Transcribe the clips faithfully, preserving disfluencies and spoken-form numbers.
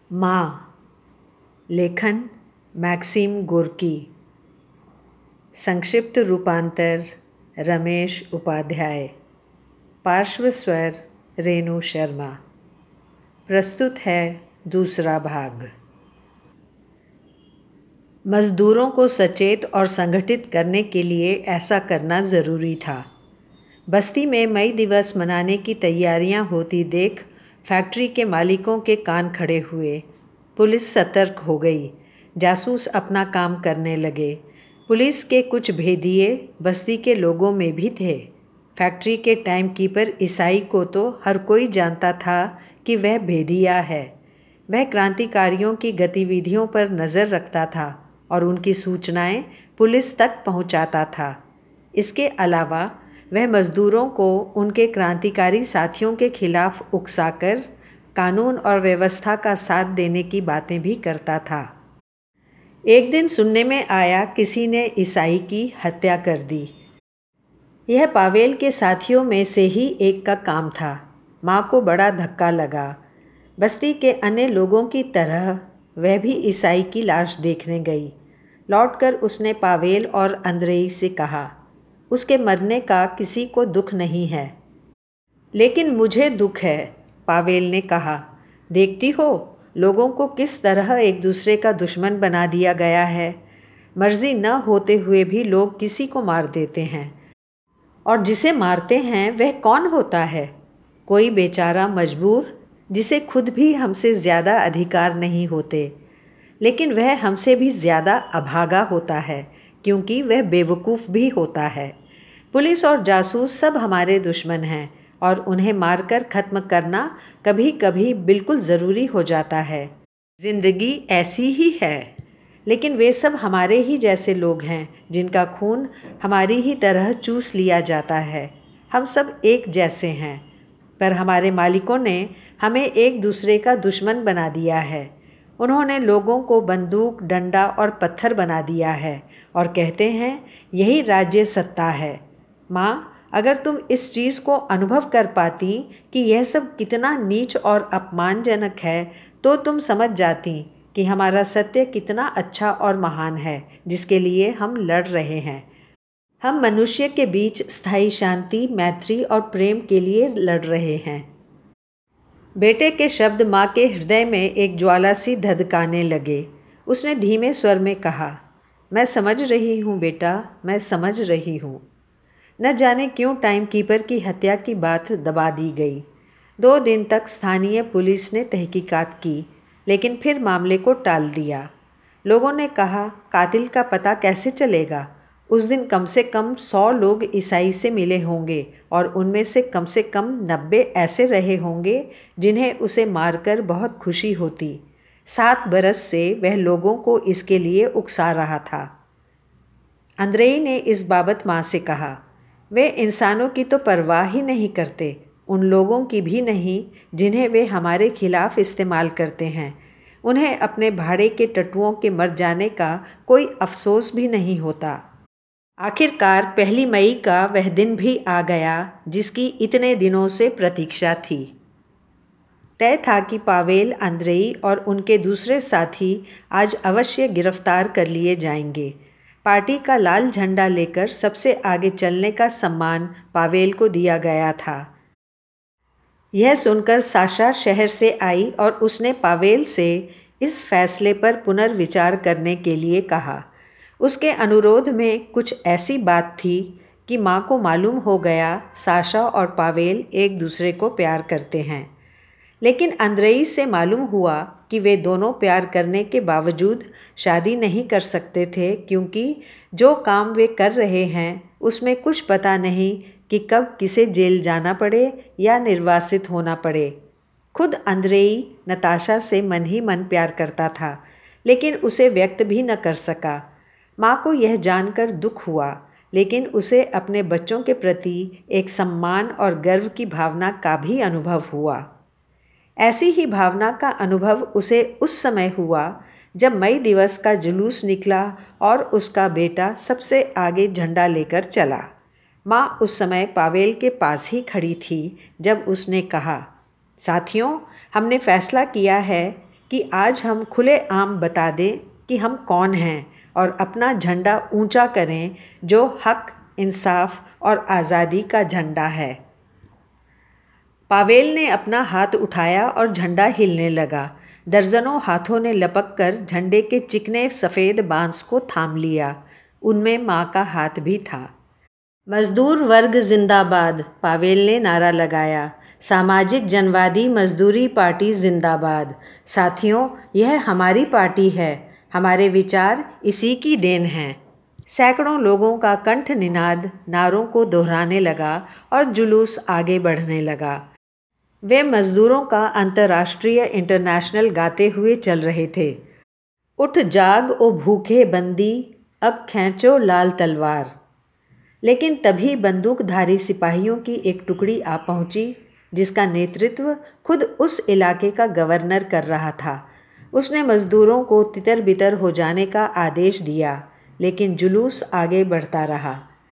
माँ। लेखन maxim Gorky. संक्षिप्त रूपांतर रमेश उपाध्याय। पार्श्व स्वर रेणु शर्मा। प्रस्तुत है दूसरा भाग। मज़दूरों को सचेत और संगठित करने के लिए ऐसा करना ज़रूरी था। बस्ती में मई दिवस मनाने की तैयारियां होती देख फैक्ट्री के मालिकों के कान खड़े हुए। पुलिस सतर्क हो गई। जासूस अपना काम करने लगे। पुलिस के कुछ भेदिए बस्ती के लोगों में भी थे। फैक्ट्री के टाइम कीपर ईसाई को तो हर कोई जानता था कि वह भेदिया है। वह क्रांतिकारियों की गतिविधियों पर नज़र रखता था और उनकी सूचनाएं पुलिस तक पहुंचाता था। इसके अलावा वह मज़दूरों को उनके क्रांतिकारी साथियों के खिलाफ उकसाकर कानून और व्यवस्था का साथ देने की बातें भी करता था। एक दिन सुनने में आया किसी ने ईसाई की हत्या कर दी। यह पावेल के साथियों में से ही एक का काम था। माँ को बड़ा धक्का लगा। बस्ती के अन्य लोगों की तरह वह भी ईसाई की लाश देखने गई। लौटकर उसने पावेल और अंद्रेई से कहा, उसके मरने का किसी को दुख नहीं है। लेकिन मुझे दुख है, पावेल ने कहा। देखती हो लोगों को किस तरह एक दूसरे का दुश्मन बना दिया गया है। मर्जी न होते हुए भी लोग किसी को मार देते हैं, और जिसे मारते हैं वह कौन होता है? कोई बेचारा मजबूर, जिसे खुद भी हमसे ज़्यादा अधिकार नहीं होते, लेकिन वह हमसे भी ज़्यादा अभागा होता है क्योंकि वह बेवकूफ़ भी होता है। पुलिस और जासूस सब हमारे दुश्मन हैं और उन्हें मारकर ख़त्म करना कभी कभी बिल्कुल ज़रूरी हो जाता है। ज़िंदगी ऐसी ही है। लेकिन वे सब हमारे ही जैसे लोग हैं जिनका खून हमारी ही तरह चूस लिया जाता है। हम सब एक जैसे हैं, पर हमारे मालिकों ने हमें एक दूसरे का दुश्मन बना दिया है। उन्होंने लोगों को बंदूक, डंडा और पत्थर बना दिया है और कहते हैं यही राज्य सत्ता है। माँ, अगर तुम इस चीज़ को अनुभव कर पाती कि यह सब कितना नीच और अपमानजनक है, तो तुम समझ जाती कि हमारा सत्य कितना अच्छा और महान है जिसके लिए हम लड़ रहे हैं। हम मनुष्य के बीच स्थायी शांति, मैत्री और प्रेम के लिए लड़ रहे हैं। बेटे के शब्द माँ के हृदय में एक ज्वाला सी धधकाने लगे। उसने धीमे स्वर में कहा, मैं समझ रही हूँ बेटा, मैं समझ रही हूँ। न जाने क्यों टाइम कीपर की हत्या की बात दबा दी गई। दो दिन तक स्थानीय पुलिस ने तहकीकात की, लेकिन फिर मामले को टाल दिया। लोगों ने कहा, कातिल का पता कैसे चलेगा? उस दिन कम से कम सौ लोग ईसाई से मिले होंगे और उनमें से कम से कम नब्बे ऐसे रहे होंगे जिन्हें उसे मारकर बहुत खुशी होती। सात बरस से वह लोगों को इसके लिए उकसा रहा था। अंद्रेई ने इस बाबत माँ से कहा, वे इंसानों की तो परवाह ही नहीं करते, उन लोगों की भी नहीं जिन्हें वे हमारे खिलाफ इस्तेमाल करते हैं। उन्हें अपने भाड़े के टट्टुओं के मर जाने का कोई अफसोस भी नहीं होता। आखिरकार पहली मई का वह दिन भी आ गया जिसकी इतने दिनों से प्रतीक्षा थी। तय था कि पावेल, अंद्रेई और उनके दूसरे साथी आज अवश्य गिरफ्तार कर लिए जाएंगे। पार्टी का लाल झंडा लेकर सबसे आगे चलने का सम्मान पावेल को दिया गया था। यह सुनकर साशा शहर से आई और उसने पावेल से इस फैसले पर पुनर्विचार करने के लिए कहा। उसके अनुरोध में कुछ ऐसी बात थी कि माँ को मालूम हो गया साशा और पावेल एक दूसरे को प्यार करते हैं। लेकिन अंद्रेई से मालूम हुआ कि वे दोनों प्यार करने के बावजूद शादी नहीं कर सकते थे, क्योंकि जो काम वे कर रहे हैं उसमें कुछ पता नहीं कि कब किसे जेल जाना पड़े या निर्वासित होना पड़े। खुद अंद्रेई नताशा से मन ही मन प्यार करता था, लेकिन उसे व्यक्त भी न कर सका। माँ को यह जानकर दुख हुआ, लेकिन उसे अपने बच्चों के प्रति एक सम्मान और गर्व की भावना का भी अनुभव हुआ। ऐसी ही भावना का अनुभव उसे उस समय हुआ जब मई दिवस का जुलूस निकला और उसका बेटा सबसे आगे झंडा लेकर चला। माँ उस समय पावेल के पास ही खड़ी थी जब उसने कहा, साथियों, हमने फैसला किया है कि आज हम खुलेआम बता दें कि हम कौन हैं और अपना झंडा ऊंचा करें जो हक, इंसाफ और आज़ादी का झंडा है। पावेल ने अपना हाथ उठाया और झंडा हिलने लगा। दर्जनों हाथों ने लपक कर झंडे के चिकने सफ़ेद बांस को थाम लिया। उनमें माँ का हाथ भी था। मजदूर वर्ग जिंदाबाद, पावेल ने नारा लगाया। सामाजिक जनवादी मजदूरी पार्टी जिंदाबाद। साथियों, यह हमारी पार्टी है, हमारे विचार इसी की देन हैं। सैकड़ों लोगों का कंठ निनाद नारों को दोहराने लगा और जुलूस आगे बढ़ने लगा। वे मजदूरों का अंतर्राष्ट्रीय इंटरनेशनल गाते हुए चल रहे थे। उठ जाग ओ भूखे बंदी, अब खींचो लाल तलवार। लेकिन तभी बंदूकधारी सिपाहियों की एक टुकड़ी आ पहुंची, जिसका नेतृत्व खुद उस इलाके का गवर्नर कर रहा था। उसने मजदूरों को तितर बितर हो जाने का आदेश दिया, लेकिन जुलूस आगे बढ़ता रहा।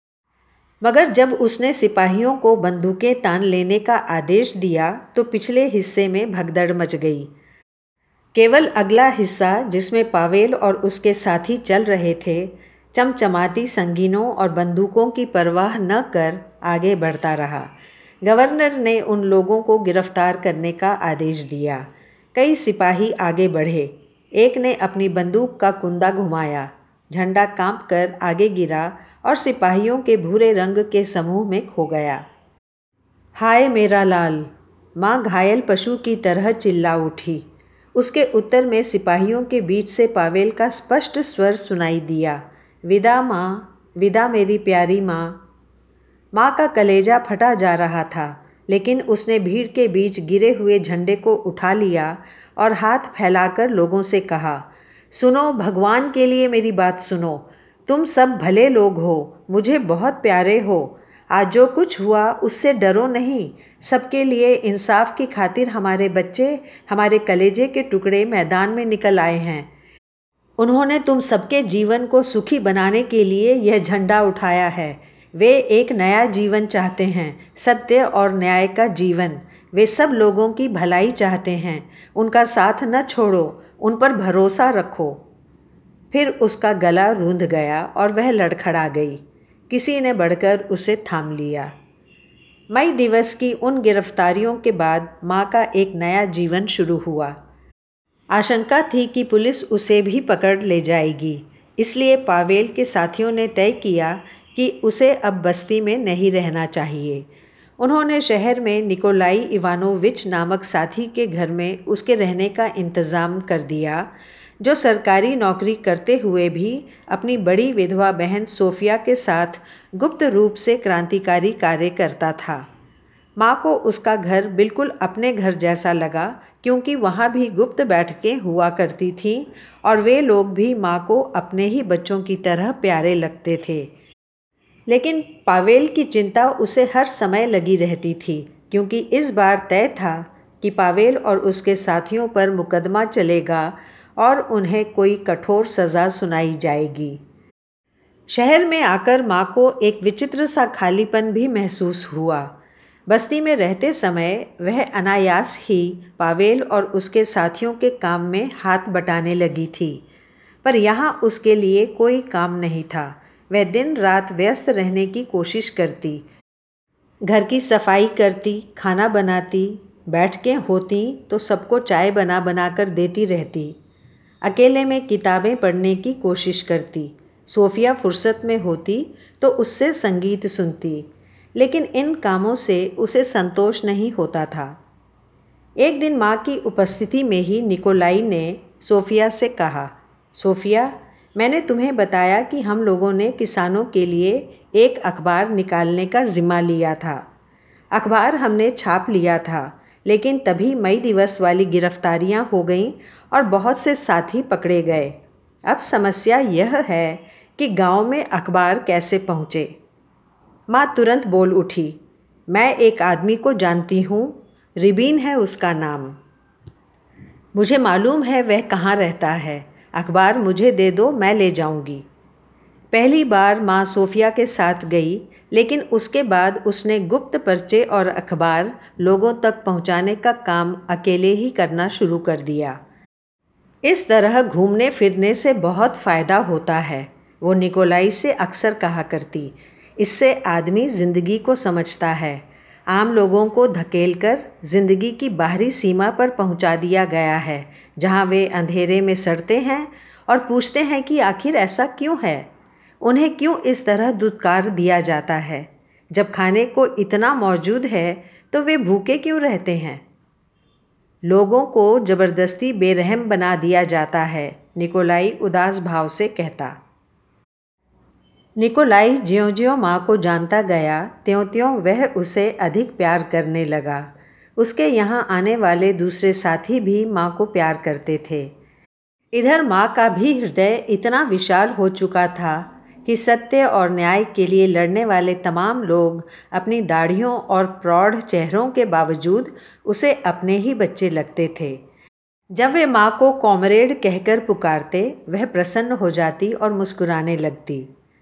मगर जब उसने सिपाहियों को बंदूकें तान लेने का आदेश दिया तो पिछले हिस्से में भगदड़ मच गई। केवल अगला हिस्सा, जिसमें पावेल और उसके साथी चल रहे थे, चमचमाती संगीनों और बंदूकों की परवाह न कर आगे बढ़ता रहा। गवर्नर ने उन लोगों को गिरफ्तार करने का आदेश दिया। कई सिपाही आगे बढ़े। एक ने अपनी बंदूक का कुंदा घुमाया। झंडा कांप कर आगे गिरा और सिपाहियों के भूरे रंग के समूह में खो गया। हाय मेरा लाल, माँ घायल पशु की तरह चिल्ला उठी। उसके उत्तर में सिपाहियों के बीच से पावेल का स्पष्ट स्वर सुनाई दिया, विदा माँ, विदा मेरी प्यारी माँ। माँ का कलेजा फटा जा रहा था, लेकिन उसने भीड़ के बीच गिरे हुए झंडे को उठा लिया और हाथ फैलाकर लोगों से कहा, सुनो, भगवान के लिए मेरी बात सुनो। तुम सब भले लोग हो, मुझे बहुत प्यारे हो। आज जो कुछ हुआ उससे डरो नहीं। सबके लिए इंसाफ की खातिर हमारे बच्चे, हमारे कलेजे के टुकड़े मैदान में निकल आए हैं। उन्होंने तुम सबके जीवन को सुखी बनाने के लिए यह झंडा उठाया है। वे एक नया जीवन चाहते हैं, सत्य और न्याय का जीवन। वे सब लोगों की भलाई चाहते हैं। उनका साथ न छोड़ो, उन पर भरोसा रखो। फिर उसका गला रूंध गया और वह लड़खड़ा गई। किसी ने बढ़कर उसे थाम लिया। मई दिवस की उन गिरफ्तारियों के बाद माँ का एक नया जीवन शुरू हुआ। आशंका थी कि पुलिस उसे भी पकड़ ले जाएगी, इसलिए पावेल के साथियों ने तय किया कि उसे अब बस्ती में नहीं रहना चाहिए। उन्होंने शहर में निकोलाई इवानोविच नामक साथी के घर में उसके रहने का इंतज़ाम कर दिया, जो सरकारी नौकरी करते हुए भी अपनी बड़ी विधवा बहन सोफिया के साथ गुप्त रूप से क्रांतिकारी कार्य करता था। माँ को उसका घर बिल्कुल अपने घर जैसा लगा, क्योंकि वहाँ भी गुप्त बैठकें हुआ करती थीं और वे लोग भी माँ को अपने ही बच्चों की तरह प्यारे लगते थे। लेकिन पावेल की चिंता उसे हर समय लगी रहती थी, क्योंकि इस बार तय था कि पावेल और उसके साथियों पर मुकदमा चलेगा और उन्हें कोई कठोर सज़ा सुनाई जाएगी। शहर में आकर माँ को एक विचित्र सा खालीपन भी महसूस हुआ। बस्ती में रहते समय वह अनायास ही पावेल और उसके साथियों के काम में हाथ बटाने लगी थी, पर यहाँ उसके लिए कोई काम नहीं था। वह दिन रात व्यस्त रहने की कोशिश करती, घर की सफाई करती, खाना बनाती, बैठकें होती तो सबको चाय बना बना कर देती रहती। अकेले में किताबें पढ़ने की कोशिश करती। सोफिया फुर्सत में होती तो उससे संगीत सुनती, लेकिन इन कामों से उसे संतोष नहीं होता था। एक दिन माँ की उपस्थिति में ही निकोलाई ने सोफिया से कहा, सोफिया, मैंने तुम्हें बताया कि हम लोगों ने किसानों के लिए एक अखबार निकालने का जिम्मा लिया था। अखबार हमने छाप लिया था, लेकिन तभी मई दिवस वाली गिरफ्तारियां हो गईं और बहुत से साथी पकड़े गए। अब समस्या यह है कि गांव में अखबार कैसे पहुँचे। माँ तुरंत बोल उठी, मैं एक आदमी को जानती हूँ, रिबीन है उसका नाम। मुझे मालूम है वह कहाँ रहता है। अखबार मुझे दे दो, मैं ले जाऊँगी। पहली बार माँ सोफिया के साथ गई, लेकिन उसके बाद उसने गुप्त पर्चे और अखबार लोगों तक पहुँचाने का काम अकेले ही करना शुरू कर दिया। इस तरह घूमने फिरने से बहुत फ़ायदा होता है, वो निकोलाई से अक्सर कहा करती। इससे आदमी ज़िंदगी को समझता है। आम लोगों को धकेलकर ज़िंदगी की बाहरी सीमा पर पहुंचा दिया गया है, जहां वे अंधेरे में सड़ते हैं और पूछते हैं कि आखिर ऐसा क्यों है, उन्हें क्यों इस तरह दुत्कार दिया जाता है। जब खाने को इतना मौजूद है तो वे भूखे क्यों रहते हैं। लोगों को ज़बरदस्ती बेरहम बना दिया जाता है, निकोलाई उदास भाव से कहता। निकोलाई ज्यों ज्यों माँ को जानता गया त्यों त्यों वह उसे अधिक प्यार करने लगा। उसके यहाँ आने वाले दूसरे साथी भी माँ को प्यार करते थे। इधर माँ का भी हृदय इतना विशाल हो चुका था कि सत्य और न्याय के लिए लड़ने वाले तमाम लोग अपनी दाढ़ियों और प्रौढ़ चेहरों के बावजूद उसे अपने ही बच्चे लगते थे। जब वे माँ को कॉमरेड कहकर पुकारते, वह प्रसन्न हो जाती और मुस्कुराने लगती।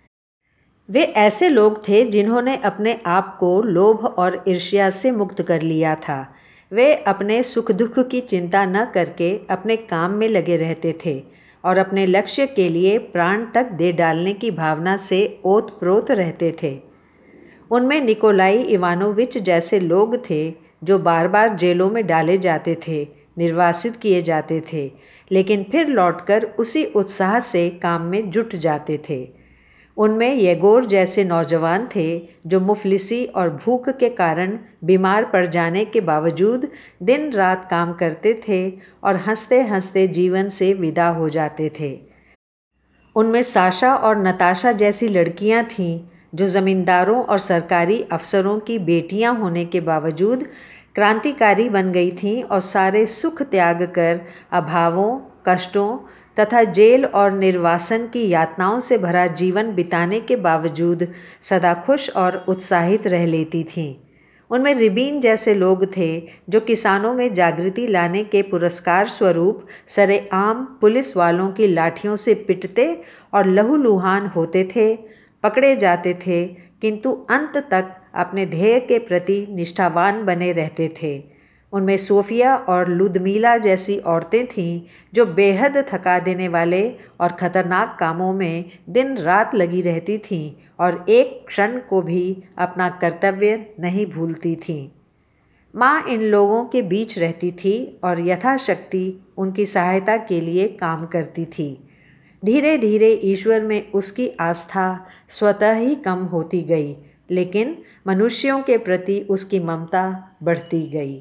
वे ऐसे लोग थे जिन्होंने अपने आप को लोभ और ईर्ष्या से मुक्त कर लिया था। वे अपने सुख दुख की चिंता न करके अपने काम में लगे रहते थे और अपने लक्ष्य के लिए प्राण तक दे डालने की भावना से ओत-प्रोत रहते थे। उनमें निकोलाई इवानोविच जैसे लोग थे जो बार बार जेलों में डाले जाते थे, निर्वासित किए जाते थे, लेकिन फिर लौटकर उसी उत्साह से काम में जुट जाते थे। उनमें येगोर जैसे नौजवान थे जो मुफलिसी और भूख के कारण बीमार पड़ जाने के बावजूद दिन रात काम करते थे और हंसते हंसते जीवन से विदा हो जाते थे। उनमें साशा और नताशा जैसी लड़कियां थीं जो ज़मींदारों और सरकारी अफसरों की बेटियां होने के बावजूद क्रांतिकारी बन गई थीं और सारे सुख त्याग कर अभावों, कष्टों तथा जेल और निर्वासन की यातनाओं से भरा जीवन बिताने के बावजूद सदा खुश और उत्साहित रह लेती थीं। उनमें रिबीन जैसे लोग थे जो किसानों में जागृति लाने के पुरस्कार स्वरूप सरेआम पुलिस वालों की लाठियों से पिटते और लहूलुहान होते थे, पकड़े जाते थे, किंतु अंत तक अपने ध्येय के प्रति निष्ठावान बने रहते थे। उनमें सोफिया और लुदमीला जैसी औरतें थीं जो बेहद थका देने वाले और ख़तरनाक कामों में दिन रात लगी रहती थीं और एक क्षण को भी अपना कर्तव्य नहीं भूलती थीं। माँ इन लोगों के बीच रहती थी और यथाशक्ति उनकी सहायता के लिए काम करती थी। धीरे धीरे ईश्वर में उसकी आस्था स्वतः ही कम होती गई, लेकिन मनुष्यों के प्रति उसकी ममता बढ़ती गई।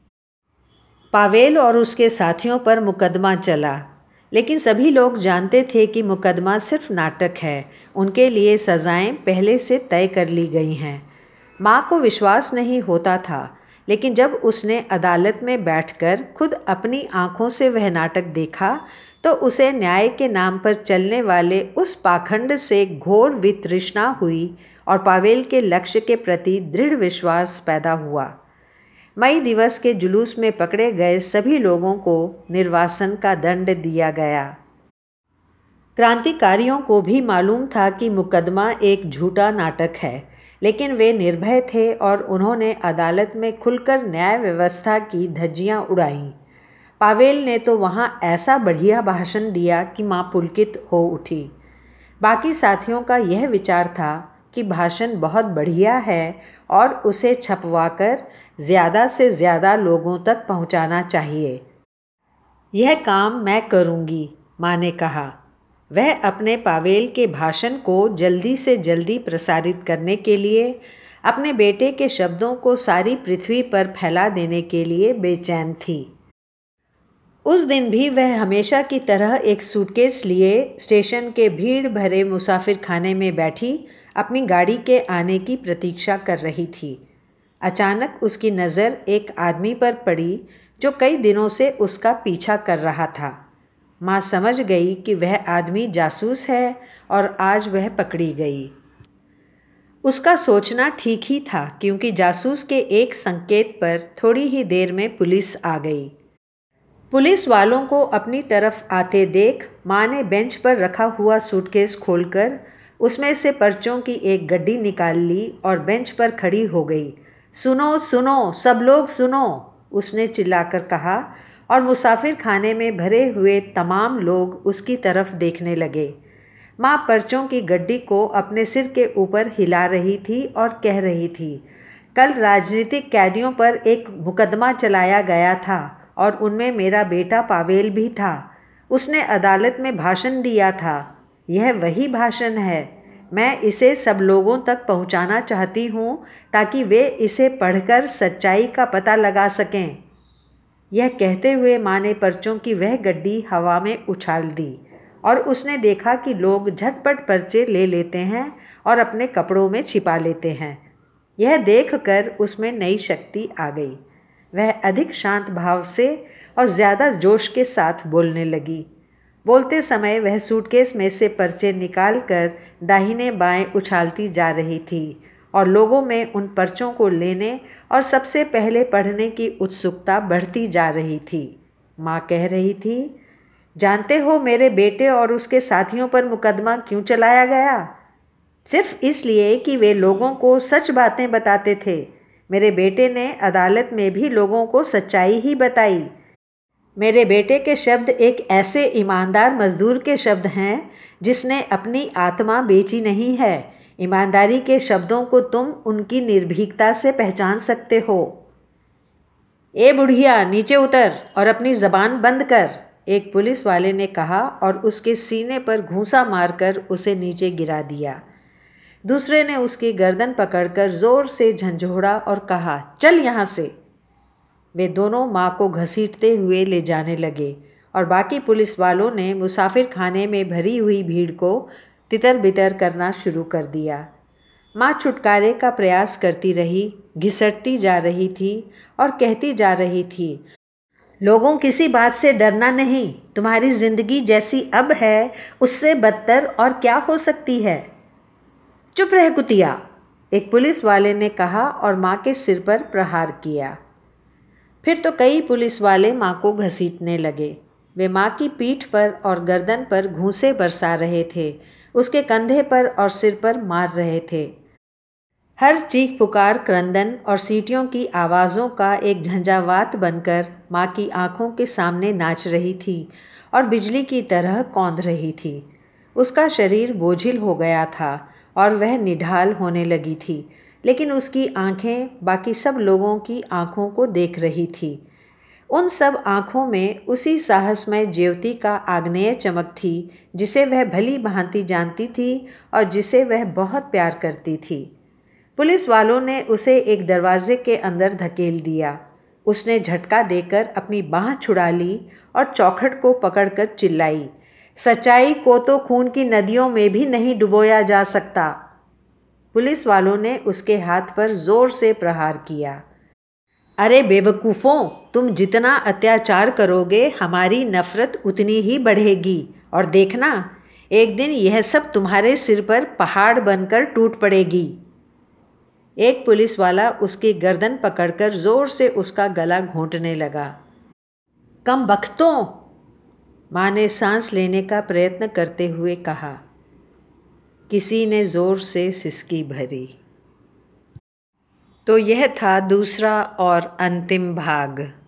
पावेल और उसके साथियों पर मुकदमा चला, लेकिन सभी लोग जानते थे कि मुकदमा सिर्फ नाटक है। उनके लिए सज़ाएं पहले से तय कर ली गई हैं। माँ को विश्वास नहीं होता था, लेकिन जब उसने अदालत में बैठकर खुद अपनी आँखों से वह नाटक देखा तो उसे न्याय के नाम पर चलने वाले उस पाखंड से घोर वितृष्णा हुई और पावेल के लक्ष्य के प्रति दृढ़ विश्वास पैदा हुआ। मई दिवस के जुलूस में पकड़े गए सभी लोगों को निर्वासन का दंड दिया गया। क्रांतिकारियों को भी मालूम था कि मुकदमा एक झूठा नाटक है, लेकिन वे निर्भय थे और उन्होंने अदालत में खुलकर न्याय व्यवस्था की धज्जियां उड़ाईं। पावेल ने तो वहाँ ऐसा बढ़िया भाषण दिया कि माँ पुलकित हो उठी। बाकी साथियों का यह विचार था कि भाषण बहुत बढ़िया है और उसे छपवाकर ज़्यादा से ज़्यादा लोगों तक पहुँचाना चाहिए। यह काम मैं करूँगी, माँ ने कहा। वह अपने पावेल के भाषण को जल्दी से जल्दी प्रसारित करने के लिए, अपने बेटे के शब्दों को सारी पृथ्वी पर फैला देने के लिए बेचैन थी। उस दिन भी वह हमेशा की तरह एक सूटकेस लिए स्टेशन के भीड़ भरे मुसाफिर खाने में बैठी अपनी गाड़ी के आने की प्रतीक्षा कर रही थी। अचानक उसकी नज़र एक आदमी पर पड़ी जो कई दिनों से उसका पीछा कर रहा था। माँ समझ गई कि वह आदमी जासूस है और आज वह पकड़ी गई। उसका सोचना ठीक ही था, क्योंकि जासूस के एक संकेत पर थोड़ी ही देर में पुलिस आ गई। पुलिस वालों को अपनी तरफ आते देख माँ ने बेंच पर रखा हुआ सूटकेस खोलकर उसमें से पर्चों की एक गड्डी निकाल ली और बेंच पर खड़ी हो गई। सुनो सुनो, सब लोग सुनो, उसने चिल्लाकर कहा और मुसाफिर खाने में भरे हुए तमाम लोग उसकी तरफ देखने लगे। माँ पर्चों की गड्डी को अपने सिर के ऊपर हिला रही थी और कह रही थी, कल राजनीतिक कैदियों पर एक मुकदमा चलाया गया था और उनमें मेरा बेटा पावेल भी था। उसने अदालत में भाषण दिया था। यह वही भाषण है। मैं इसे सब लोगों तक पहुंचाना चाहती हूं ताकि वे इसे पढ़कर सच्चाई का पता लगा सकें। यह कहते हुए माँ ने पर्चों की वह गड्डी हवा में उछाल दी और उसने देखा कि लोग झटपट पर्चे ले लेते हैं और अपने कपड़ों में छिपा लेते हैं। यह देखकर उसमें नई शक्ति आ गई। वह अधिक शांत भाव से और ज़्यादा जोश के साथ बोलने लगी। बोलते समय वह सूटकेस में से पर्चे निकालकर दाहिने बाएं उछालती जा रही थी और लोगों में उन पर्चों को लेने और सबसे पहले पढ़ने की उत्सुकता बढ़ती जा रही थी। माँ कह रही थी, जानते हो मेरे बेटे और उसके साथियों पर मुकदमा क्यों चलाया गया? सिर्फ इसलिए कि वे लोगों को सच बातें बताते थे। मेरे बेटे ने अदालत में भी लोगों को सच्चाई ही बताई। मेरे बेटे के शब्द एक ऐसे ईमानदार मजदूर के शब्द हैं जिसने अपनी आत्मा बेची नहीं है। ईमानदारी के शब्दों को तुम उनकी निर्भीकता से पहचान सकते हो। ए बुढ़िया, नीचे उतर और अपनी ज़बान बंद कर, एक पुलिस वाले ने कहा और उसके सीने पर घूंसा मारकर उसे नीचे गिरा दिया। दूसरे ने उसकी गर्दन पकड़कर जोर से झंझोड़ा और कहा, चल यहाँ से। वे दोनों माँ को घसीटते हुए ले जाने लगे और बाकी पुलिस वालों ने मुसाफिर खाने में भरी हुई भीड़ को तितर बितर करना शुरू कर दिया। माँ छुटकारे का प्रयास करती रही, घिसटती जा रही थी और कहती जा रही थी, लोगों किसी बात से डरना नहीं। तुम्हारी जिंदगी जैसी अब है उससे बदतर और क्या हो सकती है। चुप रह कुतिया, एक पुलिस वाले ने कहा और माँ के सिर पर प्रहार किया। फिर तो कई पुलिस वाले माँ को घसीटने लगे। वे माँ की पीठ पर और गर्दन पर घूंसे बरसा रहे थे, उसके कंधे पर और सिर पर मार रहे थे। हर चीख पुकार, क्रंदन और सीटियों की आवाज़ों का एक झंझावात बनकर माँ की आँखों के सामने नाच रही थी और बिजली की तरह कौंध रही थी। उसका शरीर बोझिल हो गया था और वह निढाल होने लगी थी, लेकिन उसकी आँखें बाकी सब लोगों की आँखों को देख रही थी। उन सब आँखों में उसी साहसमय ज्योति का आग्नेय चमक थी जिसे वह भली भांति जानती थी और जिसे वह बहुत प्यार करती थी। पुलिस वालों ने उसे एक दरवाजे के अंदर धकेल दिया। उसने झटका देकर अपनी बाँह छुड़ा ली और चौखट को पकड़कर चिल्लाई, सच्चाई को तो खून की नदियों में भी नहीं डुबोया जा सकता। पुलिस वालों ने उसके हाथ पर जोर से प्रहार किया। अरे बेवकूफ़ों, तुम जितना अत्याचार करोगे हमारी नफ़रत उतनी ही बढ़ेगी और देखना, एक दिन यह सब तुम्हारे सिर पर पहाड़ बनकर टूट पड़ेगी। एक पुलिस वाला उसकी गर्दन पकड़कर जोर से उसका गला घोंटने लगा। कम बख्तों, माँ ने सांस लेने का प्रयत्न करते हुए कहा। किसी ने जोर से सिसकी भरी। तो यह था दूसरा और अंतिम भाग।